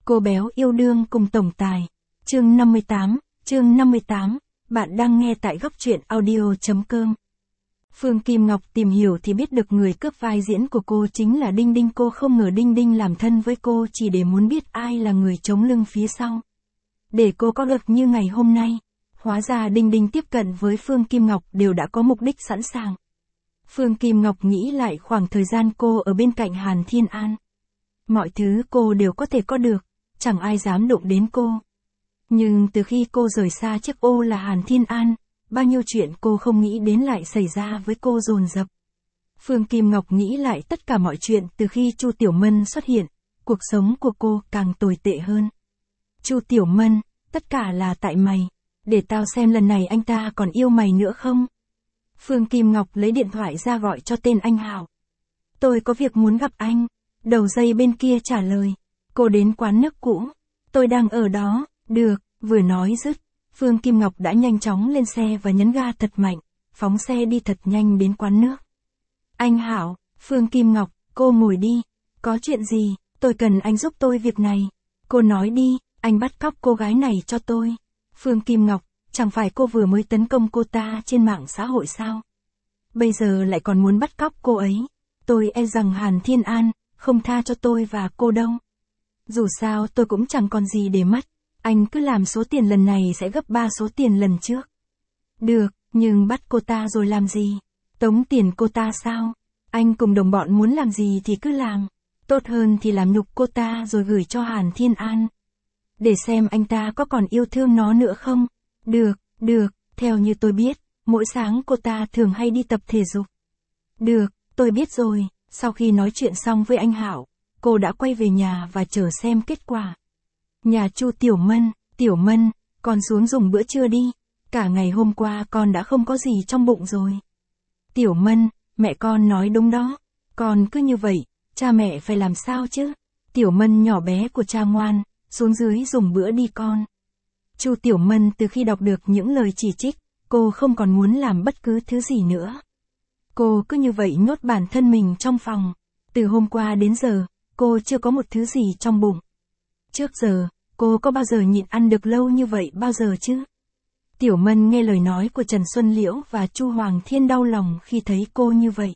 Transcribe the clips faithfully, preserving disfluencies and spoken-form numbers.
Cô béo yêu đương cùng tổng tài. Chương năm mươi tám, chương năm mươi tám, bạn đang nghe tại góc truyện audio.com. Phương Kim Ngọc tìm hiểu thì biết được người cướp vai diễn của cô chính là Đinh Đinh. Cô không ngờ Đinh Đinh làm thân với cô chỉ để muốn biết ai là người chống lưng phía sau. Để cô có được như ngày hôm nay. Hóa ra Đinh Đinh tiếp cận với Phương Kim Ngọc đều đã có mục đích sẵn sàng. Phương Kim Ngọc nghĩ lại khoảng thời gian cô ở bên cạnh Hàn Thiên An. Mọi thứ cô đều có thể có được, chẳng ai dám đụng đến cô. Nhưng từ khi cô rời xa chiếc ô là Hàn Thiên An, bao nhiêu chuyện cô không nghĩ đến lại xảy ra với cô dồn dập. Phương Kim Ngọc nghĩ lại tất cả mọi chuyện từ khi Chu Tiểu Mân xuất hiện, cuộc sống của cô càng tồi tệ hơn. Chu Tiểu Mân, tất cả là tại mày, để tao xem lần này anh ta còn yêu mày nữa không? Phương Kim Ngọc lấy điện thoại ra gọi cho tên anh Hảo. Tôi có việc muốn gặp anh. Đầu dây bên kia trả lời. Cô đến quán nước cũ. Tôi đang ở đó. Được, vừa nói dứt. Phương Kim Ngọc đã nhanh chóng lên xe và nhấn ga thật mạnh. Phóng xe đi thật nhanh đến quán nước. Anh Hảo, Phương Kim Ngọc, cô ngồi đi. Có chuyện gì, tôi cần anh giúp tôi việc này. Cô nói đi, anh bắt cóc cô gái này cho tôi. Phương Kim Ngọc, chẳng phải cô vừa mới tấn công cô ta trên mạng xã hội sao? Bây giờ lại còn muốn bắt cóc cô ấy. Tôi e rằng Hàn Thiên An không tha cho tôi và cô đâu. Dù sao tôi cũng chẳng còn gì để mất. Anh cứ làm số tiền lần này sẽ gấp ba số tiền lần trước. Được, nhưng bắt cô ta rồi làm gì? Tống tiền cô ta sao? Anh cùng đồng bọn muốn làm gì thì cứ làm. Tốt hơn thì làm nhục cô ta rồi gửi cho Hàn Thiên An. Để xem anh ta có còn yêu thương nó nữa không? Được, được, theo như tôi biết, mỗi sáng cô ta thường hay đi tập thể dục. Được, tôi biết rồi. Sau khi nói chuyện xong với anh Hảo, cô đã quay về nhà và chờ xem kết quả. Nhà Chu Tiểu Mân, Tiểu Mân, con xuống dùng bữa trưa đi. Cả ngày hôm qua con đã không có gì trong bụng rồi. Tiểu Mân, mẹ con nói đúng đó. Con cứ như vậy, cha mẹ phải làm sao chứ? Tiểu Mân nhỏ bé của cha ngoan, xuống dưới dùng bữa đi con. Chu Tiểu Mân từ khi đọc được những lời chỉ trích, cô không còn muốn làm bất cứ thứ gì nữa. Cô cứ như vậy nhốt bản thân mình trong phòng. Từ hôm qua đến giờ, cô chưa có một thứ gì trong bụng. Trước giờ, cô có bao giờ nhịn ăn được lâu như vậy bao giờ chứ? Tiểu Mân nghe lời nói của Trần Xuân Liễu và Chu Hoàng Thiên đau lòng khi thấy cô như vậy.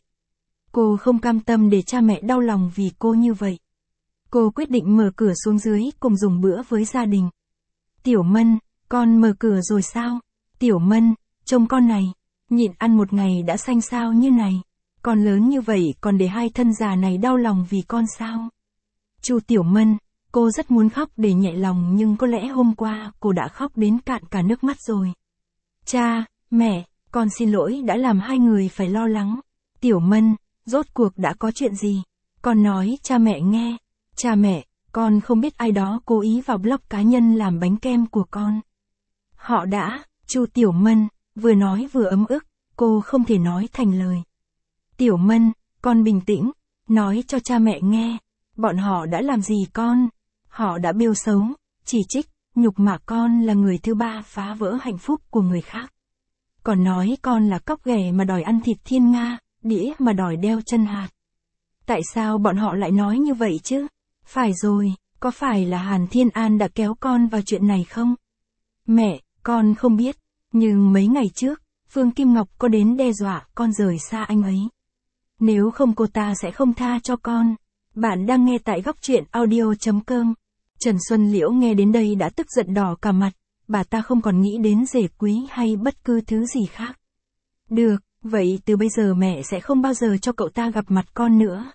Cô không cam tâm để cha mẹ đau lòng vì cô như vậy. Cô quyết định mở cửa xuống dưới cùng dùng bữa với gia đình. Tiểu Mân, con mở cửa rồi sao? Tiểu Mân, trông con này, nhịn ăn một ngày đã xanh xao như này. Con lớn như vậy còn để hai thân già này đau lòng vì con sao? Chu Tiểu Mân, cô rất muốn khóc để nhẹ lòng nhưng có lẽ hôm qua cô đã khóc đến cạn cả nước mắt rồi. Cha, mẹ, con xin lỗi đã làm hai người phải lo lắng. Tiểu Mân, rốt cuộc đã có chuyện gì? Con nói cha mẹ nghe. Cha mẹ, con không biết ai đó cố ý vào blog cá nhân làm bánh kem của con. Họ đã, Chu Tiểu Mân, vừa nói vừa ấm ức, cô không thể nói thành lời. Tiểu Mân, con bình tĩnh, nói cho cha mẹ nghe, bọn họ đã làm gì con? Họ đã bêu xấu, chỉ trích, nhục mạ con là người thứ ba phá vỡ hạnh phúc của người khác. Còn nói con là cóc ghẻ mà đòi ăn thịt thiên nga, đĩa mà đòi đeo chân hạt. Tại sao bọn họ lại nói như vậy chứ? Phải rồi, có phải là Hàn Thiên An đã kéo con vào chuyện này không? Mẹ, con không biết, nhưng mấy ngày trước, Phương Kim Ngọc có đến đe dọa con rời xa anh ấy. Nếu không cô ta sẽ không tha cho con. Bạn đang nghe tại góc truyện audio.com. Trần Xuân Liễu nghe đến đây đã tức giận đỏ cả mặt, bà ta không còn nghĩ đến rể quý hay bất cứ thứ gì khác. Được, vậy từ bây giờ mẹ sẽ không bao giờ cho cậu ta gặp mặt con nữa.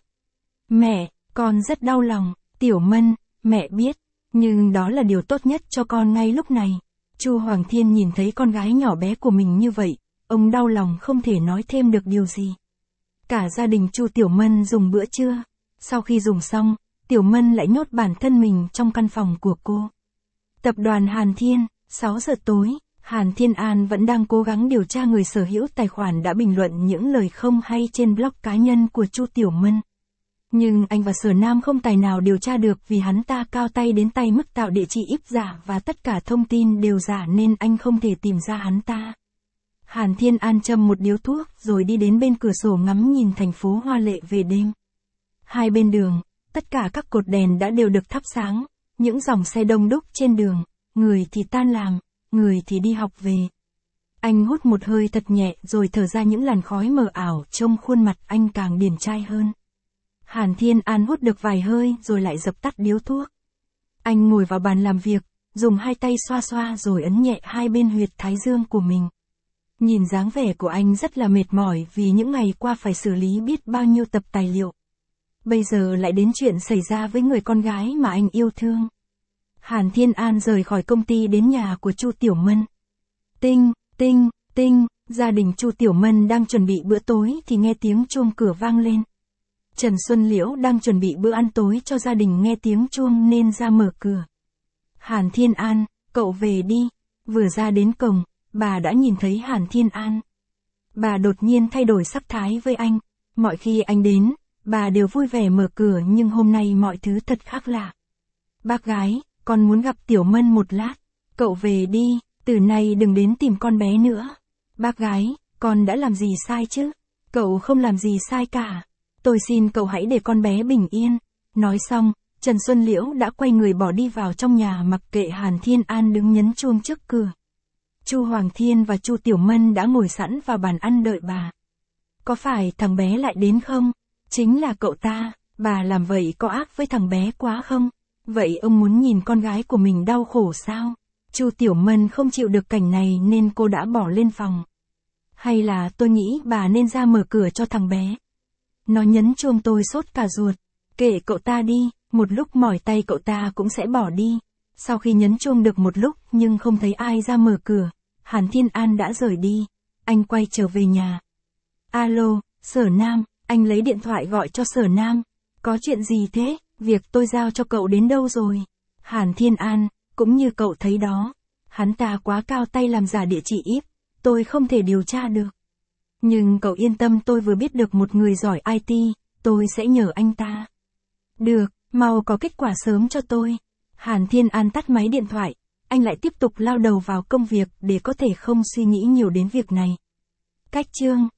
Mẹ, con rất đau lòng, Tiểu Mân, mẹ biết, nhưng đó là điều tốt nhất cho con ngay lúc này. Chu Hoàng Thiên nhìn thấy con gái nhỏ bé của mình như vậy, ông đau lòng không thể nói thêm được điều gì. Cả gia đình Chu Tiểu Mân dùng bữa trưa. Sau khi dùng xong, Tiểu Mân lại nhốt bản thân mình trong căn phòng của cô. Tập đoàn Hàn Thiên, sáu giờ tối, Hàn Thiên An vẫn đang cố gắng điều tra người sở hữu tài khoản đã bình luận những lời không hay trên blog cá nhân của Chu Tiểu Mân. Nhưng anh và Sở Nam không tài nào điều tra được vì hắn ta cao tay đến tay mức tạo địa chỉ i pê giả và tất cả thông tin đều giả nên anh không thể tìm ra hắn ta. Hàn Thiên An châm một điếu thuốc rồi đi đến bên cửa sổ ngắm nhìn thành phố hoa lệ về đêm. Hai bên đường, tất cả các cột đèn đã đều được thắp sáng, những dòng xe đông đúc trên đường, người thì tan làm, người thì đi học về. Anh hút một hơi thật nhẹ rồi thở ra những làn khói mờ ảo, trông khuôn mặt anh càng điển trai hơn. Hàn Thiên An hút được vài hơi rồi lại dập tắt điếu thuốc. Anh ngồi vào bàn làm việc, dùng hai tay xoa xoa rồi ấn nhẹ hai bên huyệt thái dương của mình. Nhìn dáng vẻ của anh rất là mệt mỏi vì những ngày qua phải xử lý biết bao nhiêu tập tài liệu. Bây giờ lại đến chuyện xảy ra với người con gái mà anh yêu thương. Hàn Thiên An rời khỏi công ty đến nhà của Chu Tiểu Mân. Tinh, tinh, tinh, gia đình Chu Tiểu Mân đang chuẩn bị bữa tối thì nghe tiếng chuông cửa vang lên. Trần Xuân Liễu đang chuẩn bị bữa ăn tối cho gia đình nghe tiếng chuông nên ra mở cửa. Hàn Thiên An, cậu về đi. Vừa ra đến cổng, bà đã nhìn thấy Hàn Thiên An. Bà đột nhiên thay đổi sắc thái với anh. Mọi khi anh đến, bà đều vui vẻ mở cửa nhưng hôm nay mọi thứ thật khác lạ. Bác gái, con muốn gặp Tiểu Mân một lát. Cậu về đi, từ nay đừng đến tìm con bé nữa. Bác gái, con đã làm gì sai chứ? Cậu không làm gì sai cả. Tôi xin cậu hãy để con bé bình yên. Nói xong, Trần Xuân Liễu đã quay người bỏ đi vào trong nhà mặc kệ Hàn Thiên An đứng nhấn chuông trước cửa. Chu Hoàng Thiên và Chu Tiểu Mân đã ngồi sẵn vào bàn ăn đợi bà. Có phải thằng bé lại đến không? Chính là cậu ta, bà làm vậy có ác với thằng bé quá không? Vậy ông muốn nhìn con gái của mình đau khổ sao? Chu Tiểu Mân không chịu được cảnh này nên cô đã bỏ lên phòng. Hay là tôi nghĩ bà nên ra mở cửa cho thằng bé. Nó nhấn chuông tôi sốt cả ruột. Kệ cậu ta đi, một lúc mỏi tay cậu ta cũng sẽ bỏ đi. Sau khi nhấn chuông được một lúc nhưng không thấy ai ra mở cửa, Hàn Thiên An đã rời đi. Anh quay trở về nhà. Alo, Sở Nam, anh lấy điện thoại gọi cho Sở Nam. Có chuyện gì thế? Việc tôi giao cho cậu đến đâu rồi? Hàn Thiên An, cũng như cậu thấy đó. Hắn ta quá cao tay làm giả địa chỉ i pê, tôi không thể điều tra được. Nhưng cậu yên tâm, tôi vừa biết được một người giỏi i tê, tôi sẽ nhờ anh ta. Được, mau có kết quả sớm cho tôi. Hàn Thiên An tắt máy điện thoại, anh lại tiếp tục lao đầu vào công việc để có thể không suy nghĩ nhiều đến việc này. Cách chương